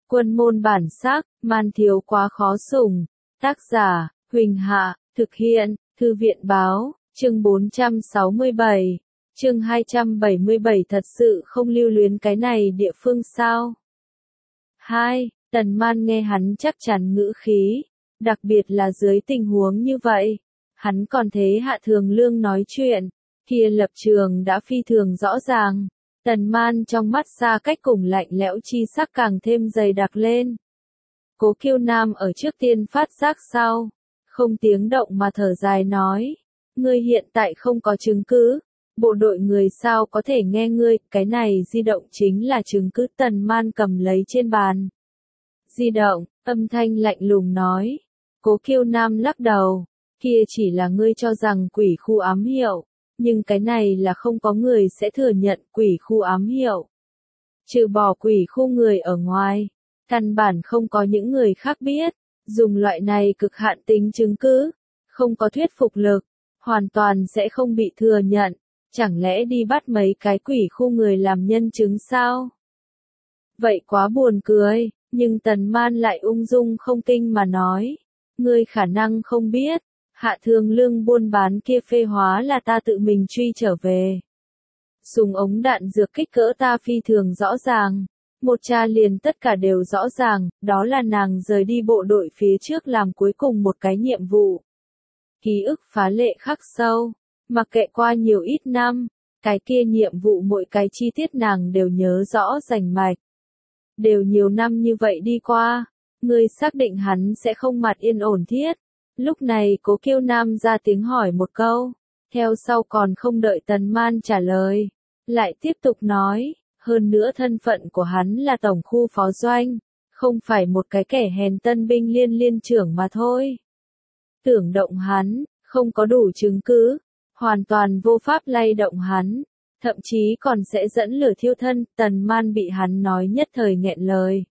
Quân môn bản sắc, man thiếu quá khó sủng. Tác giả, Huỳnh Hạ, thực hiện, Thư viện báo, chương 467, chương 277 thật sự không lưu luyến cái này địa phương sao? 2. Tần Man nghe hắn chắc chắn ngữ khí, đặc biệt là dưới tình huống như vậy. Hắn còn thấy Hạ Thường Lương nói chuyện, kia lập trường đã phi thường rõ ràng. Tần Man trong mắt xa cách cùng lạnh lẽo chi sắc càng thêm dày đặc lên. Cố Kiêu Nam ở trước tiên phát giác sau, không tiếng động mà thở dài nói, ngươi hiện tại không có chứng cứ, bộ đội người sao có thể nghe ngươi, cái này di động chính là chứng cứ. Tần Man cầm lấy trên bàn di động, âm thanh lạnh lùng nói. Cố Kiêu Nam lắc đầu, kia chỉ là ngươi cho rằng quỷ khu ám hiệu, nhưng cái này là không có người sẽ thừa nhận quỷ khu ám hiệu. Trừ bỏ quỷ khu người ở ngoài, căn bản không có những người khác biết, dùng loại này cực hạn tính chứng cứ, không có thuyết phục lực, hoàn toàn sẽ không bị thừa nhận, chẳng lẽ đi bắt mấy cái quỷ khu người làm nhân chứng sao? Vậy quá buồn cười, nhưng Tần Man lại ung dung không kinh mà nói, ngươi khả năng không biết, Hạ Thường Lương buôn bán kia phê hóa là ta tự mình truy trở về. Súng ống đạn dược kích cỡ ta phi thường rõ ràng, một tra liền tất cả đều rõ ràng, đó là nàng rời đi bộ đội phía trước làm cuối cùng một cái nhiệm vụ. Ký ức phá lệ khắc sâu, mặc kệ qua nhiều ít năm, cái kia nhiệm vụ mỗi cái chi tiết nàng đều nhớ rõ rành mạch. Đều nhiều năm như vậy đi qua, ngươi xác định hắn sẽ không mặt yên ổn thiết. Lúc này Cố Kiêu Nam ra tiếng hỏi một câu, theo sau còn không đợi Tần Man trả lời, lại tiếp tục nói, hơn nữa thân phận của hắn là tổng khu phó doanh, không phải một cái kẻ hèn tân binh liên trưởng mà thôi. Tưởng động hắn, không có đủ chứng cứ, hoàn toàn vô pháp lay động hắn, thậm chí còn sẽ dẫn lửa thiêu thân. Tần Man bị hắn nói nhất thời nghẹn lời,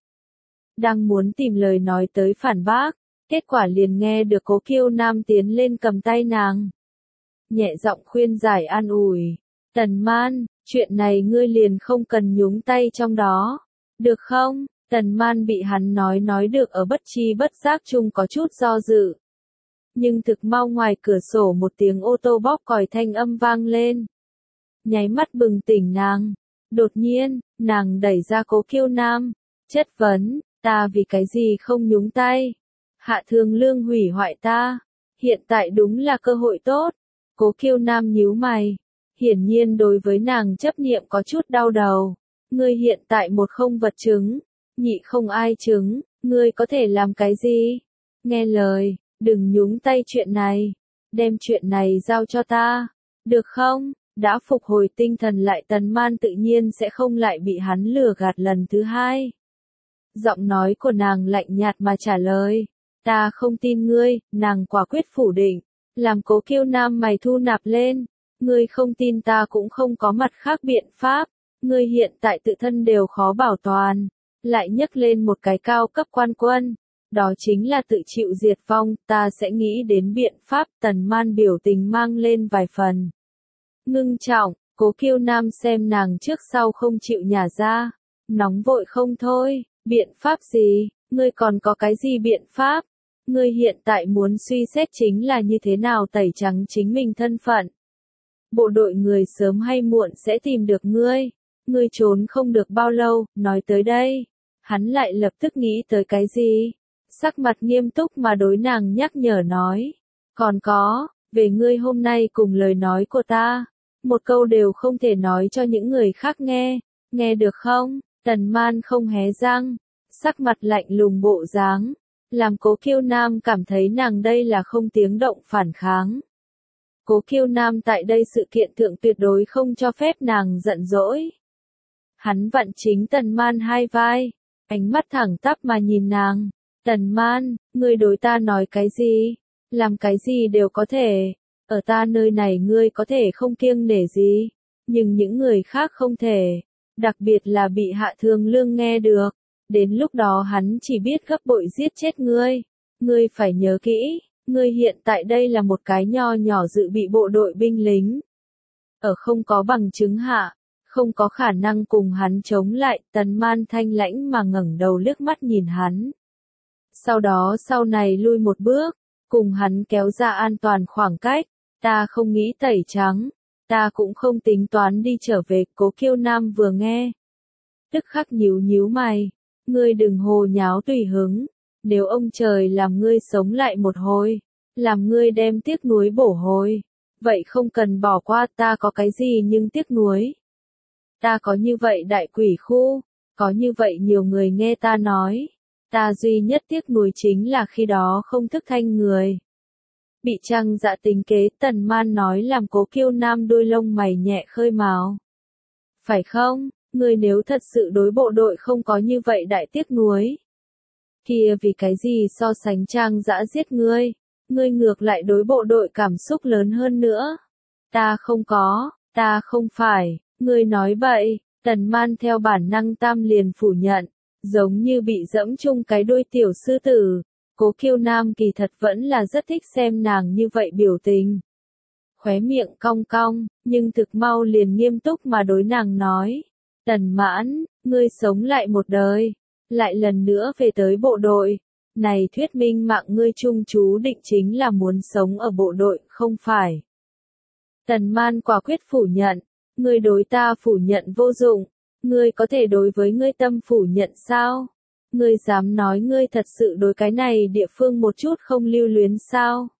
đang muốn tìm lời nói tới phản bác, kết quả liền nghe được Cố Kiêu Nam tiến lên cầm tay nàng, nhẹ giọng khuyên giải an ủi, Tần Man, chuyện này ngươi liền không cần nhúng tay trong đó, được không? Tần Man bị hắn nói được ở bất chi bất giác chung có chút do dự. Nhưng thực mau ngoài cửa sổ một tiếng ô tô bóp còi thanh âm vang lên. Nháy mắt bừng tỉnh nàng. Đột nhiên, nàng đẩy ra Cố Kiêu Nam, chất vấn, ta vì cái gì không nhúng tay? Hạ Thường Lương hủy hoại ta. Hiện tại đúng là cơ hội tốt. Cố Kiêu Nam nhíu mày. Hiển nhiên đối với nàng chấp niệm có chút đau đầu. Ngươi hiện tại một không vật chứng, nhị không ai chứng, ngươi có thể làm cái gì? Nghe lời, đừng nhúng tay chuyện này. Đem chuyện này giao cho ta. Được không? Đã phục hồi tinh thần lại Tần Man tự nhiên sẽ không lại bị hắn lừa gạt lần thứ hai. Giọng nói của nàng lạnh nhạt mà trả lời. Ta không tin ngươi, nàng quả quyết phủ định. Làm Cố Kiêu Nam mày thu nạp lên. Ngươi không tin ta cũng không có mặt khác biện pháp. Ngươi hiện tại tự thân đều khó bảo toàn. Lại nhấc lên một cái cao cấp quan quân. Đó chính là tự chịu diệt vong. Ta sẽ nghĩ đến biện pháp. Tần Man biểu tình mang lên vài phần ngưng trọng. Cố Kiêu Nam xem nàng trước sau không chịu nhả ra, nóng vội không thôi. Biện pháp gì? Ngươi còn có cái gì biện pháp? Ngươi hiện tại muốn suy xét chính là như thế nào tẩy trắng chính mình thân phận. Bộ đội người sớm hay muộn sẽ tìm được ngươi. Ngươi trốn không được bao lâu. Nói tới đây, hắn lại lập tức nghĩ tới cái gì? Sắc mặt nghiêm túc mà đối nàng nhắc nhở nói. Còn có, về ngươi hôm nay cùng lời nói của ta. Một câu đều không thể nói cho những người khác nghe. Nghe được không? Tần Man không hé răng, sắc mặt lạnh lùng bộ dáng, làm Cố Kiêu Nam cảm thấy nàng đây là không tiếng động phản kháng. Cố Kiêu Nam tại đây sự kiện thượng tuyệt đối không cho phép nàng giận dỗi. Hắn vặn chính Tần Man hai vai, ánh mắt thẳng tắp mà nhìn nàng. Tần Man, ngươi đối ta nói cái gì? Làm cái gì đều có thể. Ở ta nơi này ngươi có thể không kiêng nể gì, nhưng những người khác không thể. Đặc biệt là bị Hạ Thường Lương nghe được. Đến lúc đó hắn chỉ biết gấp bội giết chết ngươi. Ngươi phải nhớ kỹ, ngươi hiện tại đây là một cái nho nhỏ dự bị bộ đội binh lính. Ở không có bằng chứng hạ, không có khả năng cùng hắn chống lại. Tần Man thanh lãnh mà ngẩng đầu liếc mắt nhìn hắn. Sau đó sau này lui một bước, cùng hắn kéo ra an toàn khoảng cách. Ta không nghĩ tẩy trắng, ta cũng không tính toán đi trở về. Cố Kiêu Nam vừa nghe, tức khắc nhíu nhíu mày, ngươi đừng hồ nháo tùy hứng, nếu ông trời làm ngươi sống lại một hồi, làm ngươi đem tiếc nuối bổ hồi, vậy không cần bỏ qua. Ta có cái gì nhưng tiếc nuối. Ta có như vậy đại quỷ khu, có như vậy nhiều người nghe ta nói, ta duy nhất tiếc nuối chính là khi đó không thức thanh người. Bị Trăng Dạ tính kế. Tần Man nói làm Cố Kiêu Nam đôi lông mày nhẹ khơi mào. Phải không, ngươi nếu thật sự đối bộ đội không có như vậy đại tiếc nuối, kia vì cái gì so sánh Trang Dã giết ngươi, ngươi ngược lại đối bộ đội cảm xúc lớn hơn nữa. Ta không có, ta không phải, ngươi nói bậy. Tần Man theo bản năng tam liền phủ nhận, giống như bị dẫm chung cái đuôi tiểu sư tử. Cố Kiêu Nam kỳ thật vẫn là rất thích xem nàng như vậy biểu tình. Khóe miệng cong cong, nhưng thực mau liền nghiêm túc mà đối nàng nói. Tần Mãn, ngươi sống lại một đời, lại lần nữa về tới bộ đội. Này thuyết minh mạng ngươi chung chú định chính là muốn sống ở bộ đội, không phải? Tần Man quả quyết phủ nhận, ngươi đối ta phủ nhận vô dụng, ngươi có thể đối với ngươi tâm phủ nhận sao? Ngươi dám nói ngươi thật sự đối cái này địa phương một chút không lưu luyến sao?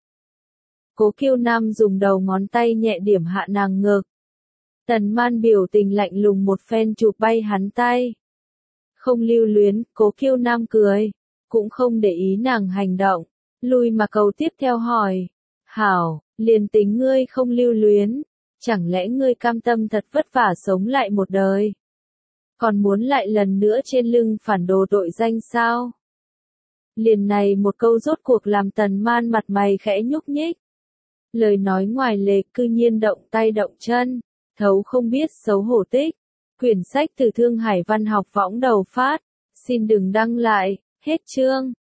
Cố Kiêu Nam dùng đầu ngón tay nhẹ điểm hạ nàng ngực. Tần Man biểu tình lạnh lùng một phen chụp bay hắn tay. Không lưu luyến. Cố Kiêu Nam cười, cũng không để ý nàng hành động, lui mà câu tiếp theo hỏi. Hảo, liền tính ngươi không lưu luyến, chẳng lẽ ngươi cam tâm thật vất vả sống lại một đời, còn muốn lại lần nữa trên lưng phản đồ tội danh sao? Liền này một câu rốt cuộc làm Tần Man mặt mày khẽ nhúc nhích. Lời nói ngoài lề cư nhiên động tay động chân, thấu không biết xấu hổ tích. Quyển sách từ Thương Hải Văn học võng đầu phát. Xin đừng đăng lại, hết chương.